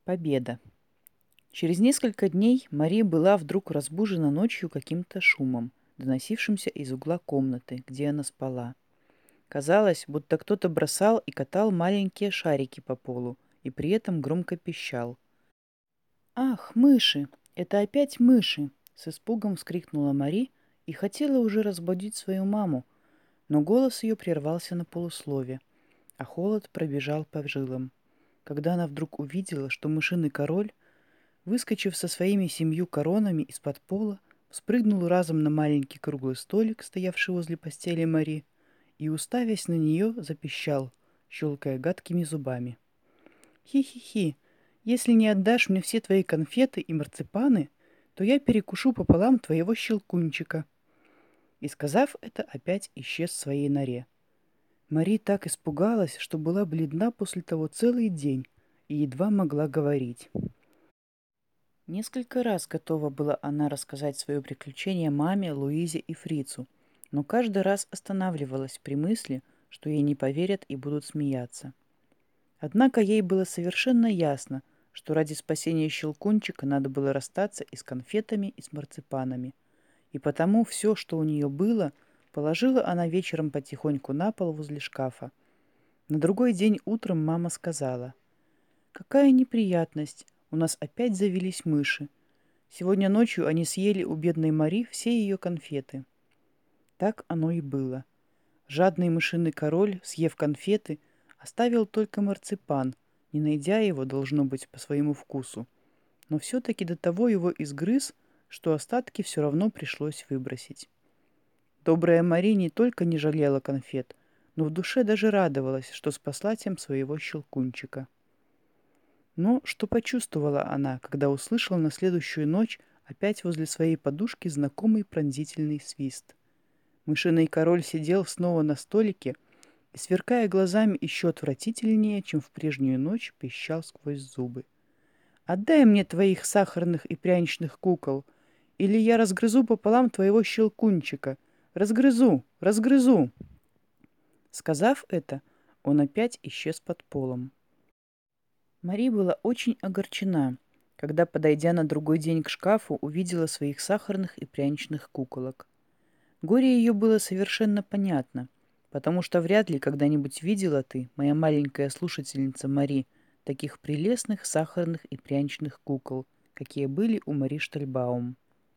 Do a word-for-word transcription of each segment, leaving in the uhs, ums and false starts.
Победа. Через несколько дней Мария была вдруг разбужена ночью каким-то шумом, доносившимся из угла комнаты, где она спала. Казалось, будто кто-то бросал и катал маленькие шарики по полу и при этом громко пищал. «Ах, мыши! Это опять мыши!» — с испугом вскрикнула Мари и хотела уже разбудить свою маму, но голос ее прервался на полуслове, а холод пробежал по жилам, когда она вдруг увидела, что мышиный король, выскочив со своими семью коронами из-под пола, спрыгнул разом на маленький круглый столик, стоявший возле постели Мари, и, уставясь на нее, запищал, щелкая гадкими зубами. «Хи-хи-хи! Если не отдашь мне все твои конфеты и марципаны, то я перекушу пополам твоего щелкунчика!» И, сказав это, опять исчез в своей норе. Мари так испугалась, что была бледна после того целый день и едва могла говорить. Несколько раз готова была она рассказать свое приключение маме, Луизе и Фрицу, но каждый раз останавливалась при мысли, что ей не поверят и будут смеяться. Однако ей было совершенно ясно, что ради спасения Щелкунчика надо было расстаться и с конфетами, и с марципанами. И потому все, что у нее было, положила она вечером потихоньку на пол возле шкафа. На другой день утром мама сказала: «Какая неприятность! У нас опять завелись мыши. Сегодня ночью они съели у бедной Мари все ее конфеты». Так оно и было. Жадный мышиный король, съев конфеты, оставил только марципан, не найдя его, должно быть, по своему вкусу. Но все-таки до того его изгрыз, что остатки все равно пришлось выбросить. Добрая Мари не только не жалела конфет, но в душе даже радовалась, что спасла тем своего щелкунчика. Но что почувствовала она, когда услышала на следующую ночь опять возле своей подушки знакомый пронзительный свист? Мышиный король сидел снова на столике и, сверкая глазами еще отвратительнее, чем в прежнюю ночь, пищал сквозь зубы: «Отдай мне твоих сахарных и пряничных кукол, или я разгрызу пополам твоего щелкунчика! Разгрызу! Разгрызу!» Сказав это, он опять исчез под полом. Мари была очень огорчена, когда, подойдя на другой день к шкафу, увидела своих сахарных и пряничных куколок. Горе ее было совершенно понятно, потому что вряд ли когда-нибудь видела ты, моя маленькая слушательница Мари, таких прелестных сахарных и пряничных кукол, какие были у Мари Штальбаум.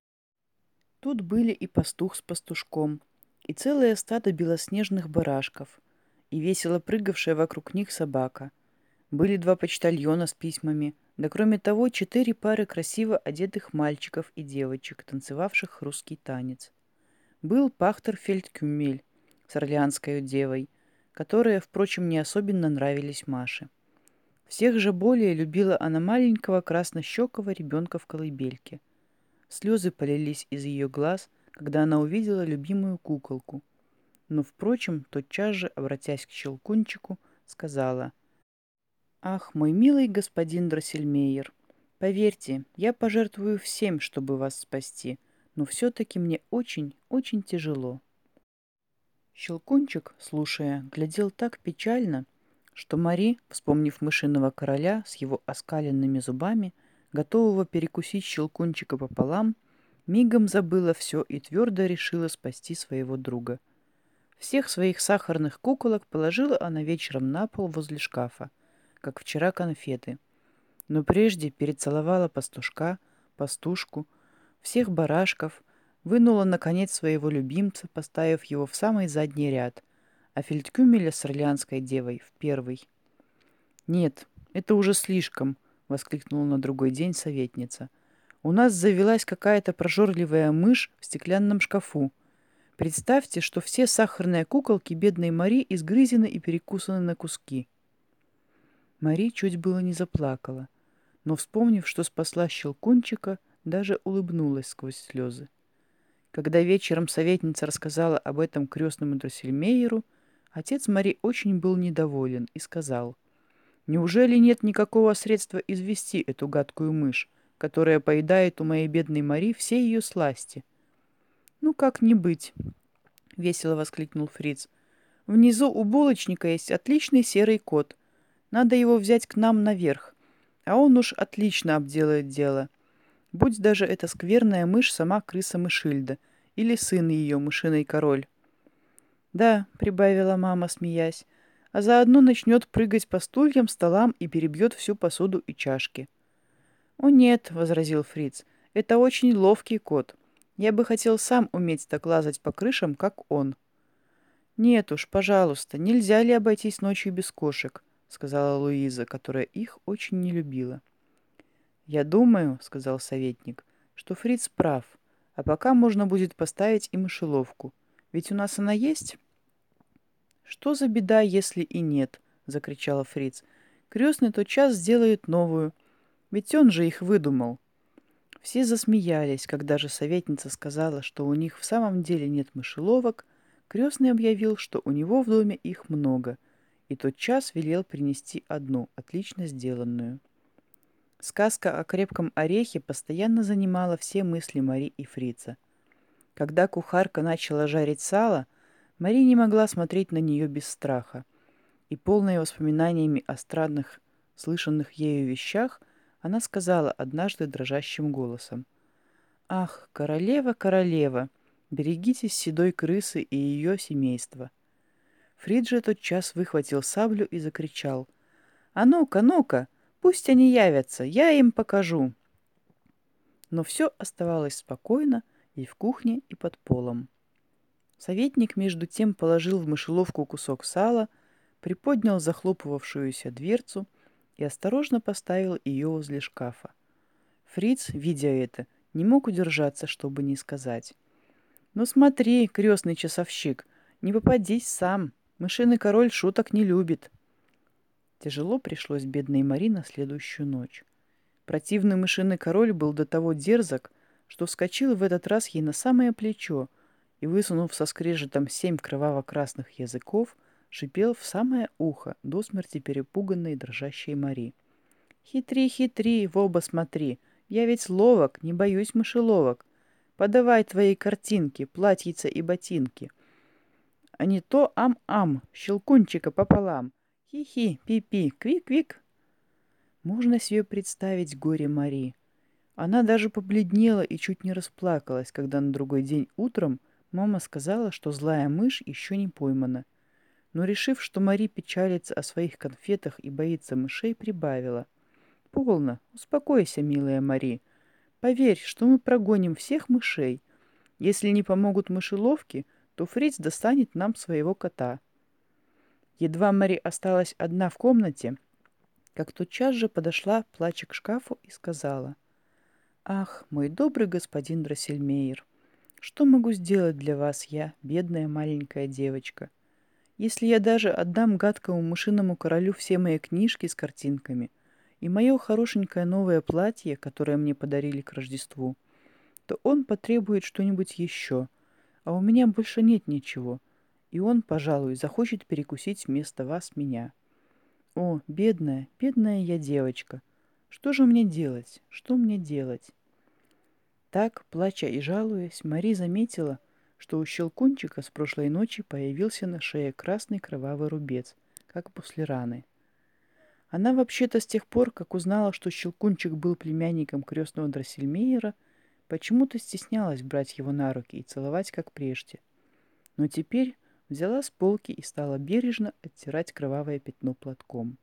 Тут были и пастух с пастушком, и целое стадо белоснежных барашков, и весело прыгавшая вокруг них собака. Были два почтальона с письмами, да кроме того четыре пары красиво одетых мальчиков и девочек, танцевавших русский танец. Был пахтер Фельдкюмель с орлеанской девой, которые, впрочем, не особенно нравились Маше. Всех же более любила она маленького краснощекого ребенка в колыбельке. Слезы полились из ее глаз, когда она увидела любимую куколку. Но, впрочем, тотчас же, обратясь к Щелкунчику, сказала: «Ах, мой милый господин Дроссельмейер, поверьте, я пожертвую всем, чтобы вас спасти, но все-таки мне очень, очень тяжело». Щелкунчик, слушая, глядел так печально, что Мари, вспомнив мышиного короля с его оскаленными зубами, готового перекусить Щелкунчика пополам, мигом забыла все и твердо решила спасти своего друга. Всех своих сахарных куколок положила она вечером на пол возле шкафа, как вчера конфеты. Но прежде перецеловала пастушка, пастушку, всех барашков, вынула, наконец, своего любимца, поставив его в самый задний ряд, а Фельдкюмеля с орлеанской девой в первый. «Нет, это уже слишком», — воскликнула на другой день советница. «У нас завелась какая-то прожорливая мышь в стеклянном шкафу. Представьте, что все сахарные куколки бедной Мари изгрызены и перекусаны на куски». Мари чуть было не заплакала, но, вспомнив, что спасла Щелкунчика, даже улыбнулась сквозь слезы. Когда вечером советница рассказала об этом крестному Дроссельмейеру, отец Мари очень был недоволен и сказал: «Неужели нет никакого средства извести эту гадкую мышь, которая поедает у моей бедной Мари все ее сласти?» «Ну как не быть?» — весело воскликнул Фриц. «Внизу у булочника есть отличный серый кот. Надо его взять к нам наверх. А он уж отлично обделает дело. Будь даже эта скверная мышь сама крыса Мышильда или сын ее, мышиный король. «Да», — прибавила мама, смеясь, «а заодно начнет прыгать по стульям, столам и перебьет всю посуду и чашки». «О нет», — возразил Фриц, — «это очень ловкий кот. Я бы хотел сам уметь так лазать по крышам, как он». «Нет уж, пожалуйста, нельзя ли обойтись ночью без кошек?» — сказала Луиза, которая их очень не любила. «Я думаю», — сказал советник, — «что Фриц прав, а пока можно будет поставить и мышеловку. Ведь у нас она есть?» «Что за беда, если и нет?» — закричала Фриц. «Крестный тотчас сделает новую, ведь он же их выдумал». Все засмеялись, когда же советница сказала, что у них в самом деле нет мышеловок. Крестный объявил, что у него в доме их много, и тотчас велел принести одну, отлично сделанную. Сказка о крепком орехе постоянно занимала все мысли Мари и Фрица. Когда кухарка начала жарить сало, Мари не могла смотреть на нее без страха, и, полная воспоминаниями о странных, слышанных ею вещах, она сказала однажды дрожащим голосом: «Ах, королева, королева, берегитесь седой крысы и ее семейства». Фрид тот час выхватил саблю и закричал: «А ну-ка, ну-ка, пусть они явятся, я им покажу». Но все оставалось спокойно и в кухне, и под полом. Советник между тем положил в мышеловку кусок сала, приподнял захлопывавшуюся дверцу и осторожно поставил ее возле шкафа. Фриц, видя это, не мог удержаться, чтобы не сказать: «Ну смотри, крестный часовщик, не попадись сам, мышиный король шуток не любит». Тяжело пришлось бедной Мари на следующую ночь. Противный мышиный король был до того дерзок, что вскочил в этот раз ей на самое плечо и, высунув со скрежетом семь кроваво-красных языков, шипел в самое ухо до смерти перепуганной дрожащей Мари. «Хитри, хитри, в оба смотри, я ведь ловок, не боюсь мышеловок. Подавай твои картинки, платьица и ботинки. А не то ам-ам, щелкунчика пополам. Хи-хи, пи-пи, квик-квик». Можно себе представить горе Мари. Она даже побледнела и чуть не расплакалась, когда на другой день утром мама сказала, что злая мышь еще не поймана. Но, решив, что Мари печалится о своих конфетах и боится мышей, прибавила: «Полно, успокойся, милая Мари. Поверь, что мы прогоним всех мышей. Если не помогут мышеловки, то Фриц достанет нам своего кота». Едва Мари осталась одна в комнате, как тотчас же подошла, плача к шкафу, и сказала: «Ах, мой добрый господин Дроссельмейер, что могу сделать для вас я, бедная маленькая девочка? Если я даже отдам гадкому мышиному королю все мои книжки с картинками и мое хорошенькое новое платье, которое мне подарили к Рождеству, то он потребует что-нибудь еще, а у меня больше нет ничего, и он, пожалуй, захочет перекусить вместо вас меня. О, бедная, бедная я девочка! Что же мне делать? Что мне делать?» Так, плача и жалуясь, Мари заметила, что у Щелкунчика с прошлой ночи появился на шее красный кровавый рубец, как после раны. Она вообще-то с тех пор, как узнала, что Щелкунчик был племянником крестного Дроссельмейера, почему-то стеснялась брать его на руки и целовать, как прежде. Но теперь взяла с полки и стала бережно оттирать кровавое пятно платком.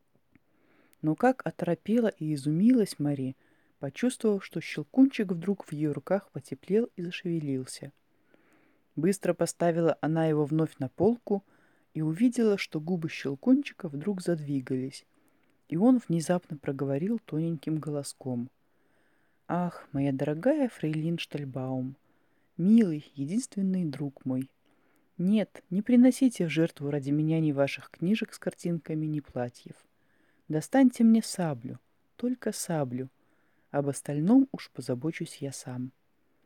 Но как оторопела и изумилась Мари, почувствовав, что Щелкунчик вдруг в ее руках потеплел и зашевелился. Быстро поставила она его вновь на полку и увидела, что губы Щелкунчика вдруг задвигались, и он внезапно проговорил тоненьким голоском: «Ах, моя дорогая фрейлин Штальбаум, милый, единственный друг мой, нет, не приносите в жертву ради меня ни ваших книжек с картинками, ни платьев. Достаньте мне саблю, только саблю. Об остальном уж позабочусь я сам».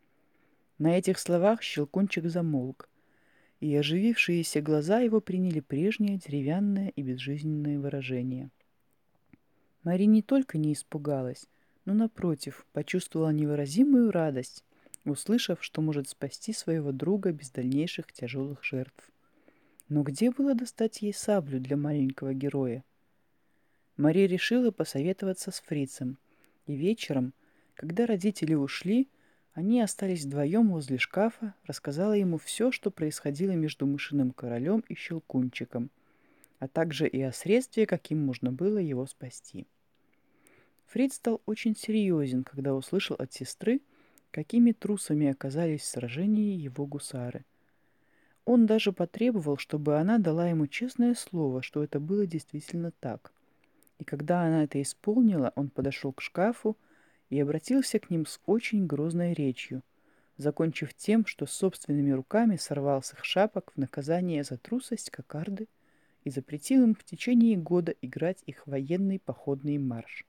На этих словах Щелкунчик замолк, и оживившиеся глаза его приняли прежнее деревянное и безжизненное выражение. Мари не только не испугалась, но, напротив, почувствовала невыразимую радость, услышав, что может спасти своего друга без дальнейших тяжелых жертв. Но где было достать ей саблю для маленького героя? Мари решила посоветоваться с фрицем, и вечером, когда родители ушли, они остались вдвоем возле шкафа, рассказала ему все, что происходило между мышиным королем и Щелкунчиком, а также и о средстве, каким можно было его спасти. Фриц стал очень серьезен, когда услышал от сестры, какими трусами оказались в сражении его гусары. Он даже потребовал, чтобы она дала ему честное слово, что это было действительно так. И когда она это исполнила, он подошел к шкафу и обратился к ним с очень грозной речью, закончив тем, что собственными руками сорвал с их шапок в наказание за трусость кокарды и запретил им в течение года играть их военный походный марш.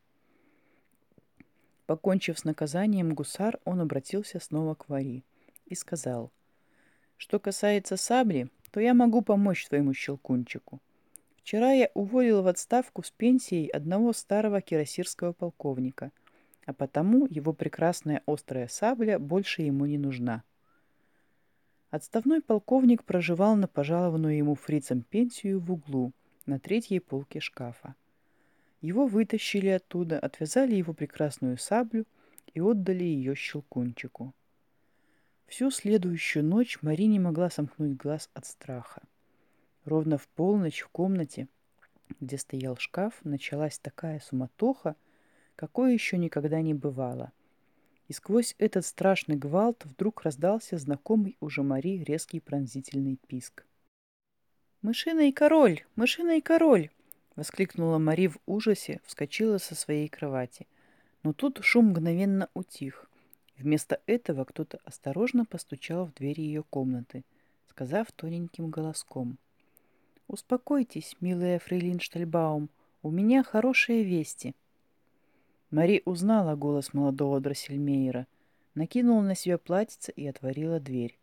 Покончив с наказанием гусар, он обратился снова к Вари и сказал: «Что касается сабли, то я могу помочь твоему Щелкунчику. Вчера я уволил в отставку с пенсией одного старого кирасирского полковника, а потому его прекрасная острая сабля больше ему не нужна». Отставной полковник проживал на пожалованную ему фрицем пенсию в углу, на третьей полке шкафа. Его вытащили оттуда, отвязали его прекрасную саблю и отдали ее Щелкунчику. Всю следующую ночь Мари не могла сомкнуть глаз от страха. Ровно в полночь в комнате, где стоял шкаф, началась такая суматоха, какой еще никогда не бывало. И сквозь этот страшный гвалт вдруг раздался знакомый уже Мари резкий пронзительный писк. «Мышиный король! Мышиный король!» — воскликнула Мари в ужасе, вскочила со своей кровати. Но тут шум мгновенно утих. Вместо этого кто-то осторожно постучал в дверь ее комнаты, сказав тоненьким голоском: «Успокойтесь, милая фрейлин Штальбаум, у меня хорошие вести». Мари узнала голос молодого Дроссельмейера, накинула на себя платьице и отворила дверь.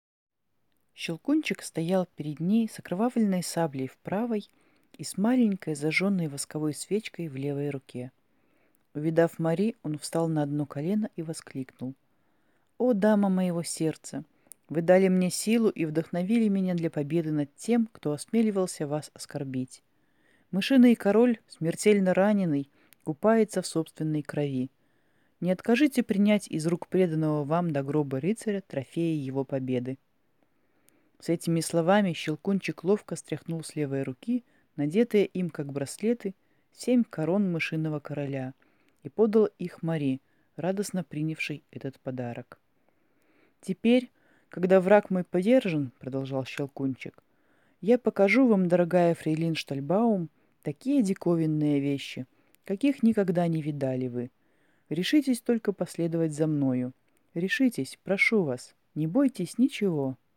Щелкунчик стоял перед ней с окровавленной саблей в правой и с маленькой зажженной восковой свечкой в левой руке. Увидав Мари, он встал на одно колено и воскликнул: «О, дама моего сердца! Вы дали мне силу и вдохновили меня для победы над тем, кто осмеливался вас оскорбить. Мышиный король, смертельно раненый, купается в собственной крови. Не откажите принять из рук преданного вам до гроба рыцаря трофеи его победы». С этими словами Щелкунчик ловко стряхнул с левой руки, надетые им как браслеты, семь корон мышиного короля, и подал их Мари, радостно принявшей этот подарок. «Теперь, когда враг мой подержан, — продолжал Щелкунчик, — я покажу вам, дорогая фрейлин Штальбаум, такие диковинные вещи, каких никогда не видали вы. Решитесь только последовать за мною. Решитесь, прошу вас, не бойтесь ничего».